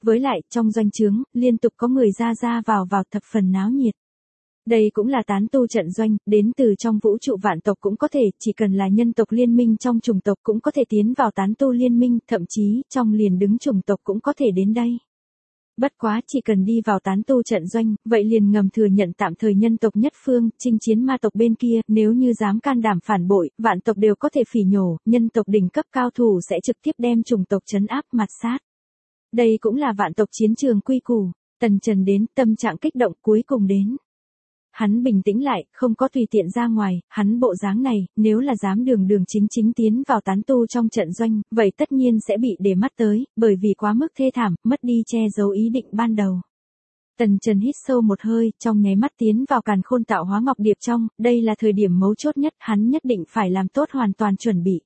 Với lại, trong doanh trướng, liên tục có người ra vào thập phần náo nhiệt. Đây cũng là tán tu trận doanh, đến từ trong vũ trụ vạn tộc cũng có thể, chỉ cần là nhân tộc liên minh trong chủng tộc cũng có thể tiến vào tán tu liên minh, thậm chí, trong liền đứng chủng tộc cũng có thể đến đây. Bất quá chỉ cần đi vào tán tu trận doanh, vậy liền ngầm thừa nhận tạm thời nhân tộc nhất phương, chinh chiến ma tộc bên kia, nếu như dám can đảm phản bội, vạn tộc đều có thể phỉ nhổ, nhân tộc đỉnh cấp cao thủ sẽ trực tiếp đem chủng tộc trấn áp mặt sát. Đây cũng là vạn tộc chiến trường quy củ. Tần Trần đến, tâm trạng kích động cuối cùng đến. Hắn bình tĩnh lại, không có tùy tiện ra ngoài, hắn bộ dáng này, nếu là dám đường chính tiến vào tán tu trong trận doanh, vậy tất nhiên sẽ bị để mắt tới, bởi vì quá mức thê thảm, mất đi che giấu ý định ban đầu. Tần Trần hít sâu một hơi, trong nháy mắt tiến vào càn khôn tạo hóa ngọc điệp trong, đây là thời điểm mấu chốt nhất, hắn nhất định phải làm tốt hoàn toàn chuẩn bị.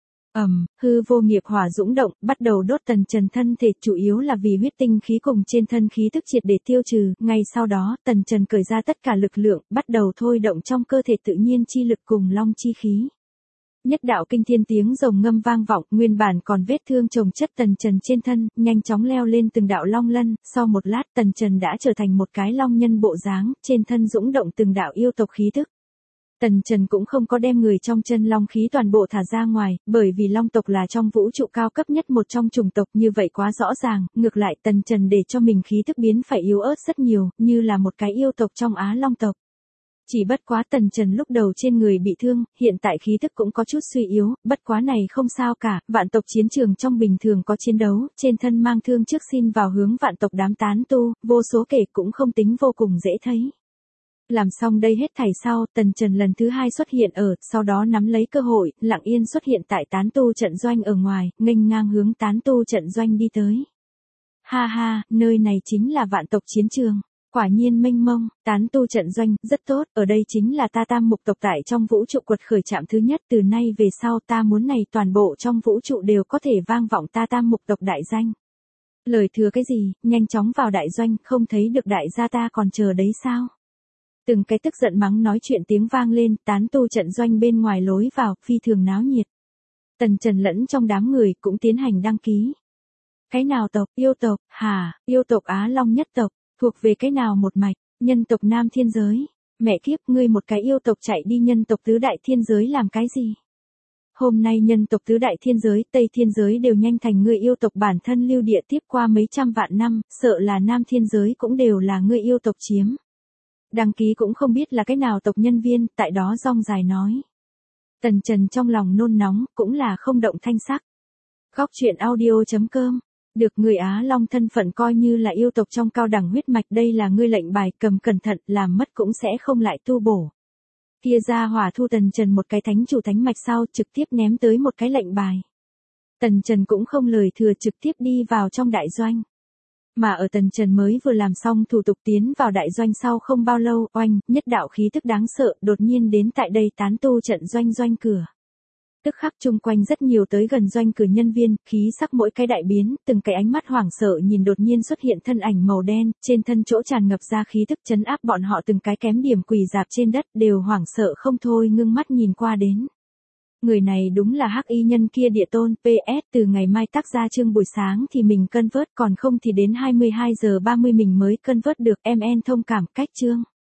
Hư vô nghiệp hỏa dũng động, bắt đầu đốt Tần Trần thân thể, chủ yếu là vì huyết tinh khí cùng trên thân khí tức triệt để tiêu trừ, ngay sau đó, Tần Trần cởi ra tất cả lực lượng, bắt đầu thôi động trong cơ thể tự nhiên chi lực cùng long chi khí. Nhất đạo kinh thiên tiếng rồng ngâm vang vọng, nguyên bản còn vết thương chồng chất Tần Trần trên thân, nhanh chóng leo lên từng đạo long lân, sau một lát Tần Trần đã trở thành một cái long nhân bộ dáng, trên thân dũng động từng đạo yêu tộc khí tức. Tần Trần cũng không có đem người trong chân long khí toàn bộ thả ra ngoài, bởi vì long tộc là trong vũ trụ cao cấp nhất một trong chủng tộc, như vậy quá rõ ràng, ngược lại Tần Trần để cho mình khí tức biến phải yếu ớt rất nhiều, như là một cái yêu tộc trong Á Long tộc. Chỉ bất quá Tần Trần lúc đầu trên người bị thương, hiện tại khí tức cũng có chút suy yếu, bất quá này không sao cả, vạn tộc chiến trường trong bình thường có chiến đấu, trên thân mang thương trước xin vào hướng vạn tộc đám tán tu, vô số kể cũng không tính vô cùng dễ thấy. Làm xong đây hết thảy sau, Tần Trần lần thứ hai xuất hiện sau đó nắm lấy cơ hội, lặng yên xuất hiện tại tán tu trận doanh ở ngoài, nghênh ngang hướng tán tu trận doanh đi tới. Ha ha, nơi này chính là vạn tộc chiến trường. Quả nhiên mênh mông, tán tu trận doanh, rất tốt, ở đây chính là ta Tam Mục tộc tại trong vũ trụ quật khởi trạm thứ nhất, từ nay về sau ta muốn này toàn bộ trong vũ trụ đều có thể vang vọng ta Tam Mục tộc đại danh. Lời thừa cái gì, nhanh chóng vào đại doanh, không thấy được đại gia ta còn chờ đấy sao? Từng cái tức giận mắng nói chuyện tiếng vang lên, tán tu trận doanh bên ngoài lối vào, phi thường náo nhiệt. Tần Trần lẫn trong đám người cũng tiến hành đăng ký. Cái nào tộc, yêu tộc, yêu tộc Á Long nhất tộc, thuộc về cái nào một mạch, nhân tộc Nam Thiên Giới. Mẹ kiếp, ngươi một cái yêu tộc chạy đi nhân tộc Tứ Đại Thiên Giới làm cái gì? Hôm nay nhân tộc Tứ Đại Thiên Giới, Tây Thiên Giới đều nhanh thành ngươi yêu tộc bản thân lưu địa tiếp qua mấy trăm vạn năm, sợ là Nam Thiên Giới cũng đều là ngươi yêu tộc chiếm. Đăng ký cũng không biết là cái nào tộc nhân viên, tại đó rong dài nói. Tần Trần trong lòng nôn nóng, cũng là không động thanh sắc. Góc truyện audio.com. Được người Á Long thân phận coi như là yêu tộc trong cao đẳng huyết mạch, đây là ngươi lệnh bài, cầm cẩn thận, làm mất cũng sẽ không lại tu bổ. Kia ra hỏa thu Tần Trần một cái thánh chủ thánh mạch sau, trực tiếp ném tới một cái lệnh bài. Tần Trần cũng không lời thừa, trực tiếp đi vào trong đại doanh. Mà ở Tần Trần mới vừa làm xong thủ tục tiến vào đại doanh sau không bao lâu, oanh, nhất đạo khí tức đáng sợ, đột nhiên đến tại đây tán tu trận doanh cửa. Tức khắc chung quanh rất nhiều tới gần doanh cửa nhân viên, khí sắc mỗi cái đại biến, từng cái ánh mắt hoảng sợ nhìn đột nhiên xuất hiện thân ảnh màu đen, trên thân chỗ tràn ngập ra khí tức trấn áp bọn họ, từng cái kém điểm quỳ dạp trên đất, đều hoảng sợ không thôi ngưng mắt nhìn qua đến. Người này đúng là hắc y nhân kia địa tôn, PS từ ngày mai tác ra chương buổi sáng thì mình cân vớt, còn không thì đến 22 giờ 30 mình mới cân vớt được, MN thông cảm, cách chương.